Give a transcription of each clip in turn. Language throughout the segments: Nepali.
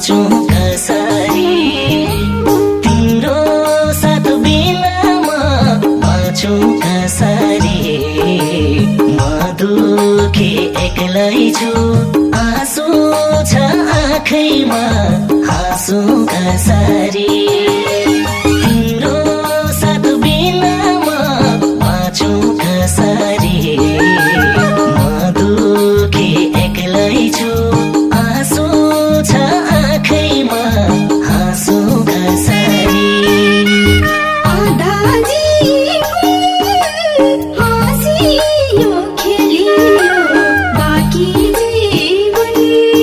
बाँचौँ कसरी तिम्रो साथ बिना म बाँचौँ कसरी म दुखी एक्लै छु आँसु छ आँखैमा हाँसौँ कसरी तिम्रो साथ बिना म बाँचौँ कसरी म दुखी एक्लै छु आँसु छ आँखैमा हाँसौँ कसरी आधा जीवन हाँसियो खेलियो बाँकी जीवन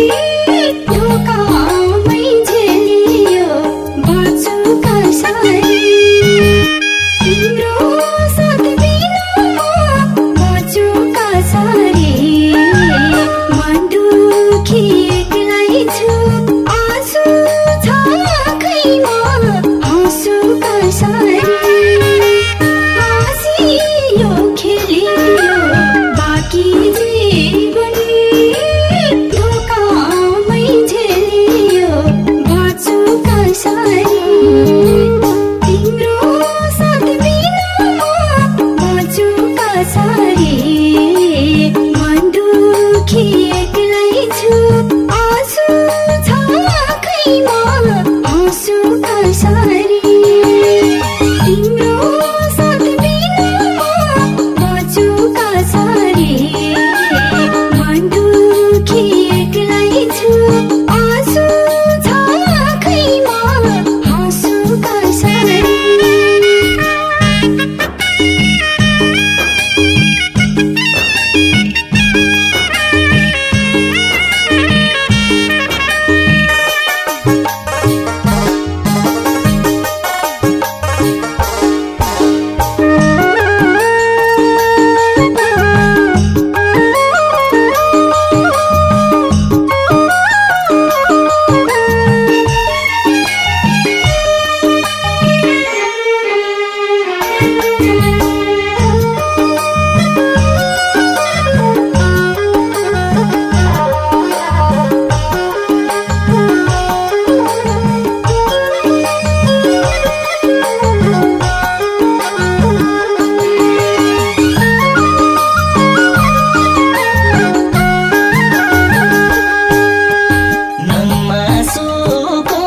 धोकामै झेलियो बाँचौँ कसरी तिम्रो साथ बिना म बाँचौँ कसरी मन दुखी एक्लै छु आँसु छ आँखैमा हाँसौँ कसरी हाँसियो खेलियो बाँकी जीवन धोकामै झेलियो बाँचौँ कसरी तिम्रो साथ बिना म बाँचौँ कसरी मन दुखी एक्लै छु आँसु छ आँखैमा हाँसौँ कसरी तिम्रो साथ बिना म बाँचौँ कसरी मन दुखी एक्लै छु आँसु छ आँखैमा हाँसौँ कसरी नमासुको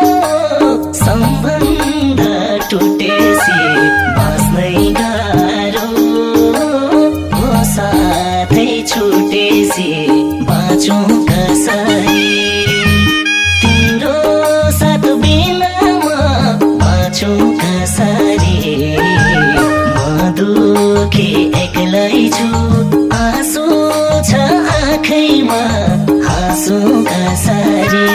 सम्बन्ध टुटेसी बाँच्नै गाह्रो हो साथै छुटेसी बाँचौँ कसरी तिम्रो साथ बिना म बाँचौँ कसरी म दुखी एक्लै छु आँसु छ आँखैमा हाँसौँ कसरी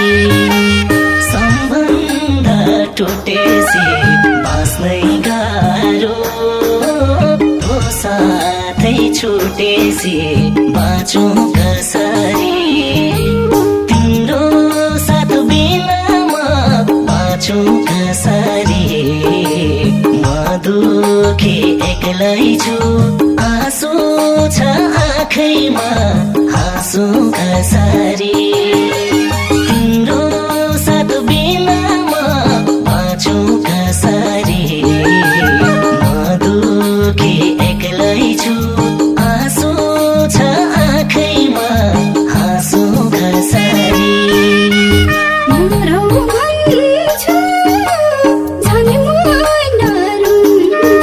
सम्बन्ध टुटेसी बाँच्नै गाह्रो हो साथै छुटेसी बाँचौँ कसरी तिम्रो साथ बिना म बाँचौँ कसरी म दुखी एक्लै छु आँसु छ आँखैमा हाँसौँ कसरी तिम्रो साथ बिना म बाँचौँ कसरी म दुखी एक्लै छु आँसु छ आँखैमा हाँसौँ कसरी मरौ भन्छु झन् मन रुन्छ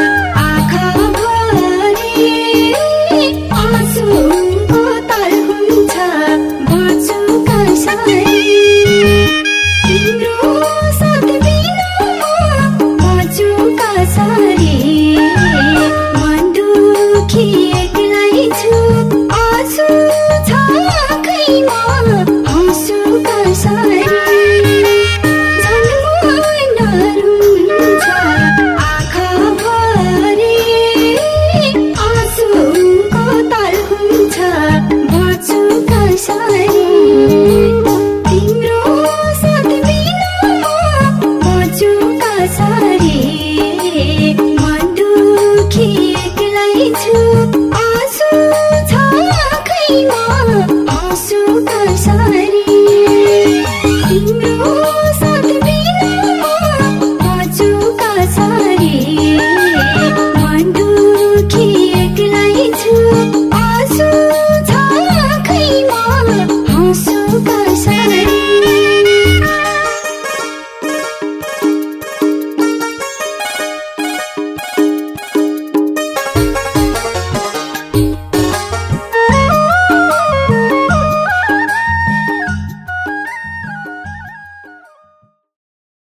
आँखाभरि आँसुको तर हुन्छ बाँचौँ कसरी